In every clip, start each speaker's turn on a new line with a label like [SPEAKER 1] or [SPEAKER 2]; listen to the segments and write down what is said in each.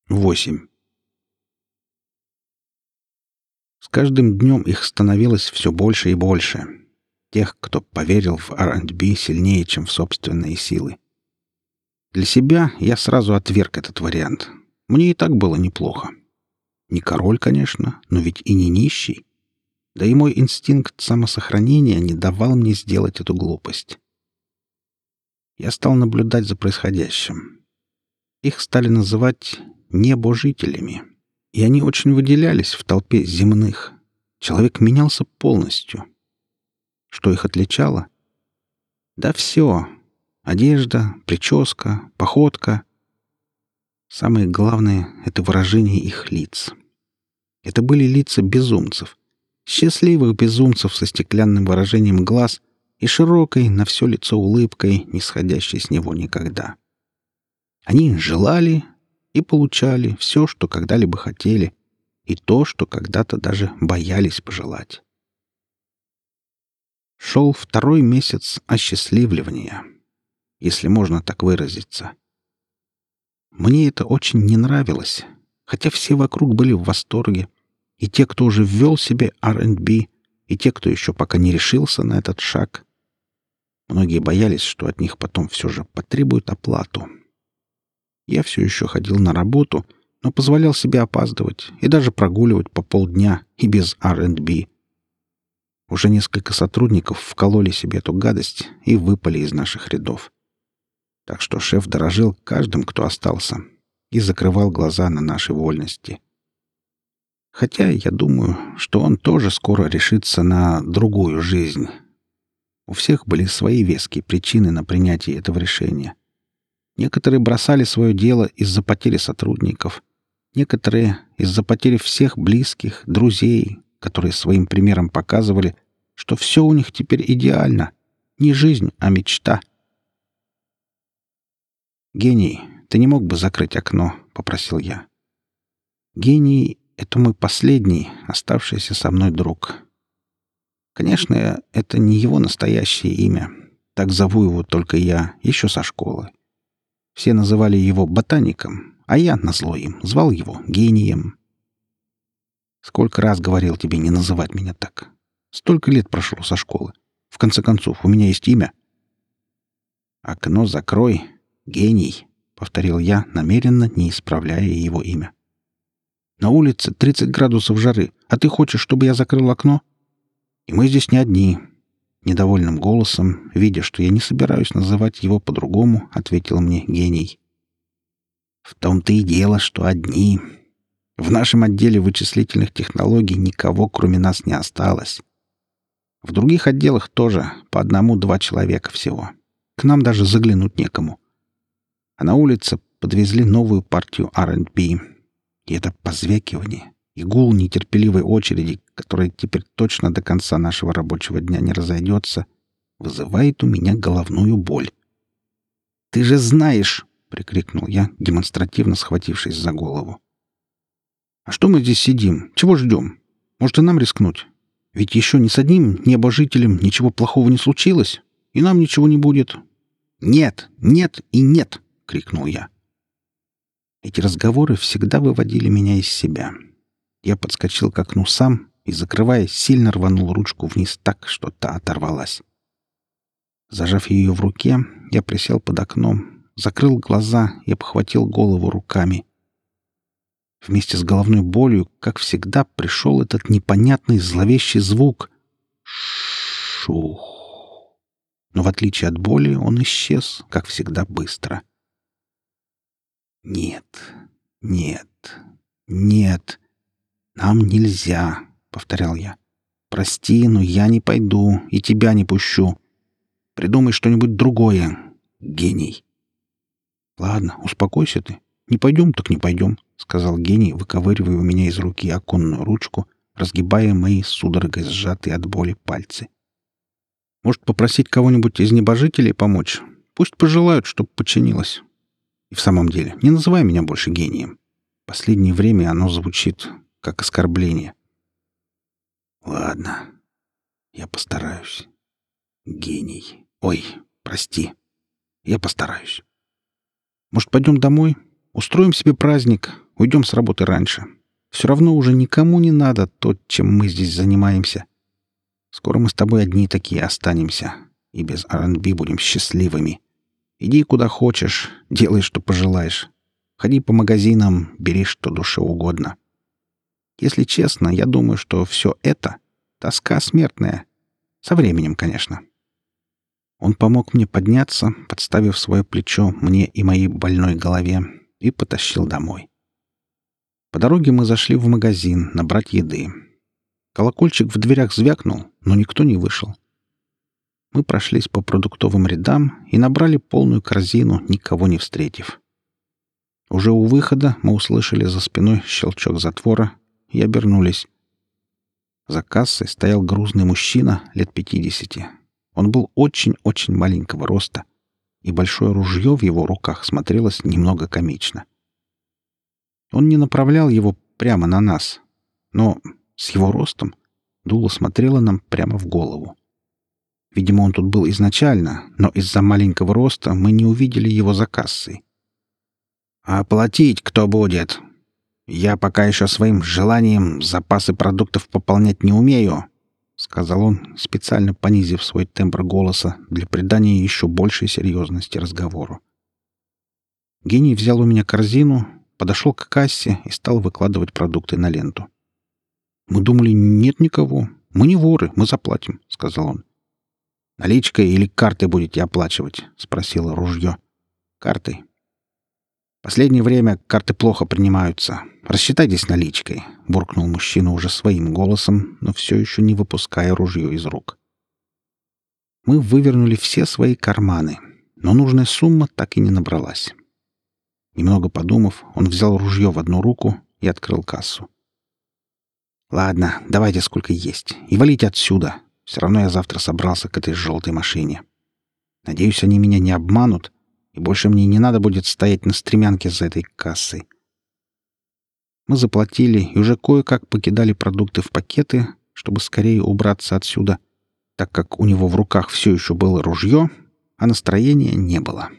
[SPEAKER 1] 8. С каждым днем их становилось все больше и больше. Тех, кто поверил в R&B сильнее, чем в собственные силы. Для себя я сразу отверг этот вариант. Мне и так было неплохо. Не король, конечно, но ведь и не нищий. Да и мой инстинкт самосохранения не давал мне сделать эту глупость. Я стал наблюдать за происходящим. Их стали называть небожителями. И они очень выделялись в толпе земных. Человек менялся полностью. Что их отличало? Да все. Одежда, прическа, походка. Самое главное — это выражение их лиц. Это были лица безумцев. Счастливых безумцев со стеклянным выражением глаз и широкой на все лицо улыбкой, не сходящей с него никогда. Они желали и получали все, что когда-либо хотели, и то, что когда-то даже боялись пожелать. Шел 2-й месяц осчастливливания, если можно так выразиться. Мне это очень не нравилось, хотя все вокруг были в восторге, и те, кто уже ввел себе R&B, и те, кто еще пока не решился на этот шаг. Многие боялись, что от них потом все же потребуют оплату. Я все еще ходил на работу, но позволял себе опаздывать и даже прогуливать по полдня и без R&B. Уже несколько сотрудников вкололи себе эту гадость и выпали из наших рядов. Так что шеф дорожил каждым, кто остался, и закрывал глаза на наши вольности. Хотя я думаю, что он тоже скоро решится на другую жизнь. У всех были свои веские причины на принятие этого решения. Некоторые бросали свое дело из-за потери сотрудников, некоторые — из-за потери всех близких, друзей, которые своим примером показывали, что все у них теперь идеально. Не жизнь, а мечта. «Гений, ты не мог бы закрыть окно?» — попросил я. Гений — это мой последний, оставшийся со мной друг. Конечно, это не его настоящее имя. Так зову его только я, еще со школы. Все называли его ботаником, а я, назло им, звал его гением. Сколько раз говорил тебе не называть меня так? Столько лет прошло со школы. В конце концов, у меня есть имя. «Окно закрой, гений», — повторил я, намеренно не исправляя его имя. «На улице 30 градусов жары, а ты хочешь, чтобы я закрыл окно? И мы здесь не одни». Недовольным голосом, видя, что я не собираюсь называть его по-другому, ответил мне гений. «В том-то и дело, что одни. В нашем отделе вычислительных технологий никого, кроме нас, не осталось. В других отделах тоже по 1-2 человека всего. К нам даже заглянуть некому. А на улице подвезли новую партию R&B. И это позвякивание и гул нетерпеливой очереди, которая теперь точно до конца нашего рабочего дня не разойдется, вызывает у меня головную боль. «Ты же знаешь!» — прикрикнул я, демонстративно схватившись за голову. «А что мы здесь сидим? Чего ждем? Может, и нам рискнуть? Ведь еще ни с одним небожителем ничего плохого не случилось, и нам ничего не будет». «Нет, нет и нет!» — крикнул я. Эти разговоры всегда выводили меня из себя. Я подскочил к окну сам и, закрываясь, сильно рванул ручку вниз так, что та оторвалась. Зажав ее в руке, я присел под окном, закрыл глаза и обхватил голову руками. Вместе с головной болью, как всегда, пришел этот непонятный зловещий звук. Шух. Но в отличие от боли он исчез, как всегда, быстро. «Нет, нет, нет. Нам нельзя», — повторял я. «Прости, но я не пойду и тебя не пущу. Придумай что-нибудь другое, гений». «Ладно, успокойся ты. Не пойдем, так не пойдем», — сказал гений, выковыривая у меня из руки оконную ручку, разгибая мои судорогой сжатые от боли пальцы. «Может, попросить кого-нибудь из небожителей помочь? Пусть пожелают, чтоб подчинилась. И в самом деле, не называй меня больше гением. Последнее время оно звучит как оскорбление». «Ладно, я постараюсь. Гений. Ой, прости. Я постараюсь. Может, пойдем домой? Устроим себе праздник. Уйдем с работы раньше. Все равно уже никому не надо то, чем мы здесь занимаемся. Скоро мы с тобой одни такие останемся. И без R&B будем счастливыми. Иди куда хочешь, делай, что пожелаешь. Ходи по магазинам, бери, что душе угодно. Если честно, я думаю, что все это — тоска смертная. Со временем, конечно. Он помог мне подняться, подставив свое плечо мне и моей больной голове, и потащил домой. По дороге мы зашли в магазин набрать еды. Колокольчик в дверях звякнул, но никто не вышел. Мы прошлись по продуктовым рядам и набрали полную корзину, никого не встретив. Уже у выхода мы услышали за спиной щелчок затвора и обернулись. За кассой стоял грузный мужчина лет 50. Он был очень-очень маленького роста, и большое ружье в его руках смотрелось немного комично. Он не направлял его прямо на нас, но с его ростом дуло смотрело нам прямо в голову. Видимо, он тут был изначально, но из-за маленького роста мы не увидели его за кассой. «А платить кто будет? Я пока еще своим желанием запасы продуктов пополнять не умею», — сказал он, специально понизив свой тембр голоса для придания еще большей серьезности разговору. Гений взял у меня корзину, подошел к кассе и стал выкладывать продукты на ленту. «Мы думали, нет никого. Мы не воры, мы заплатим», — сказал он. «Наличкой или картой будете оплачивать?» — спросило ружье. «Картой». «Последнее время карты плохо принимаются. Рассчитайтесь наличкой», — буркнул мужчина уже своим голосом, но все еще не выпуская ружье из рук. Мы вывернули все свои карманы, но нужная сумма так и не набралась. Немного подумав, он взял ружье в одну руку и открыл кассу. «Ладно, давайте сколько есть. И валите отсюда. Все равно я завтра собрался к этой желтой машине. Надеюсь, они меня не обманут, и больше мне не надо будет стоять на стремянке за этой кассой». Мы заплатили и уже кое-как покидали продукты в пакеты, чтобы скорее убраться отсюда, так как у него в руках все еще было ружье, а настроения не было.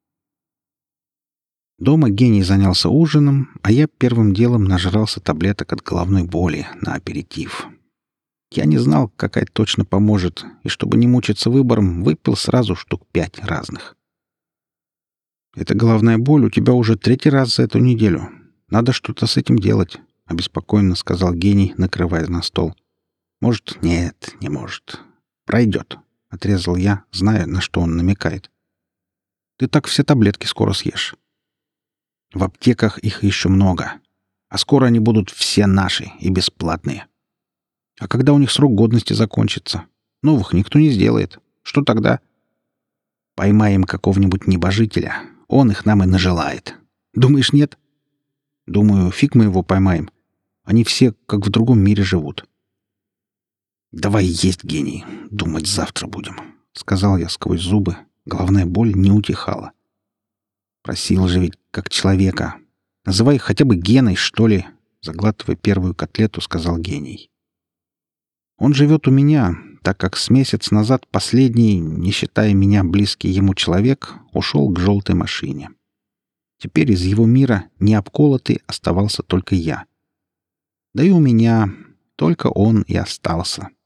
[SPEAKER 1] Дома Гений занялся ужином, а я первым делом нажрался таблеток от головной боли на аперитив. Я не знал, какая точно поможет, и чтобы не мучиться выбором, выпил сразу штук 5 разных. «Эта головная боль у тебя уже 3-й раз за эту неделю. Надо что-то с этим делать», — обеспокоенно сказал Гений, накрывая на стол. «Может, нет, не может. Пройдет», — отрезал я, зная, на что он намекает. «Ты так все таблетки скоро съешь. В аптеках их еще много, а скоро они будут все наши и бесплатные. А когда у них срок годности закончится? Новых никто не сделает. Что тогда? Поймаем какого-нибудь небожителя. Он их нам и нажелает. Думаешь, нет? Думаю, фиг мы его поймаем. Они все как в другом мире живут. Давай есть, Гений. Думать завтра будем, — сказал я сквозь зубы. Головная боль не утихала. Просил же ведь как человека. Называй хотя бы Геной, что ли, — заглатывая первую котлету, сказал Гений. Он живет у меня, так как с месяц назад последний, не считая меня близкий ему человек, ушел к желтой машине. Теперь из его мира необколотый оставался только я. Да и у меня только он и остался.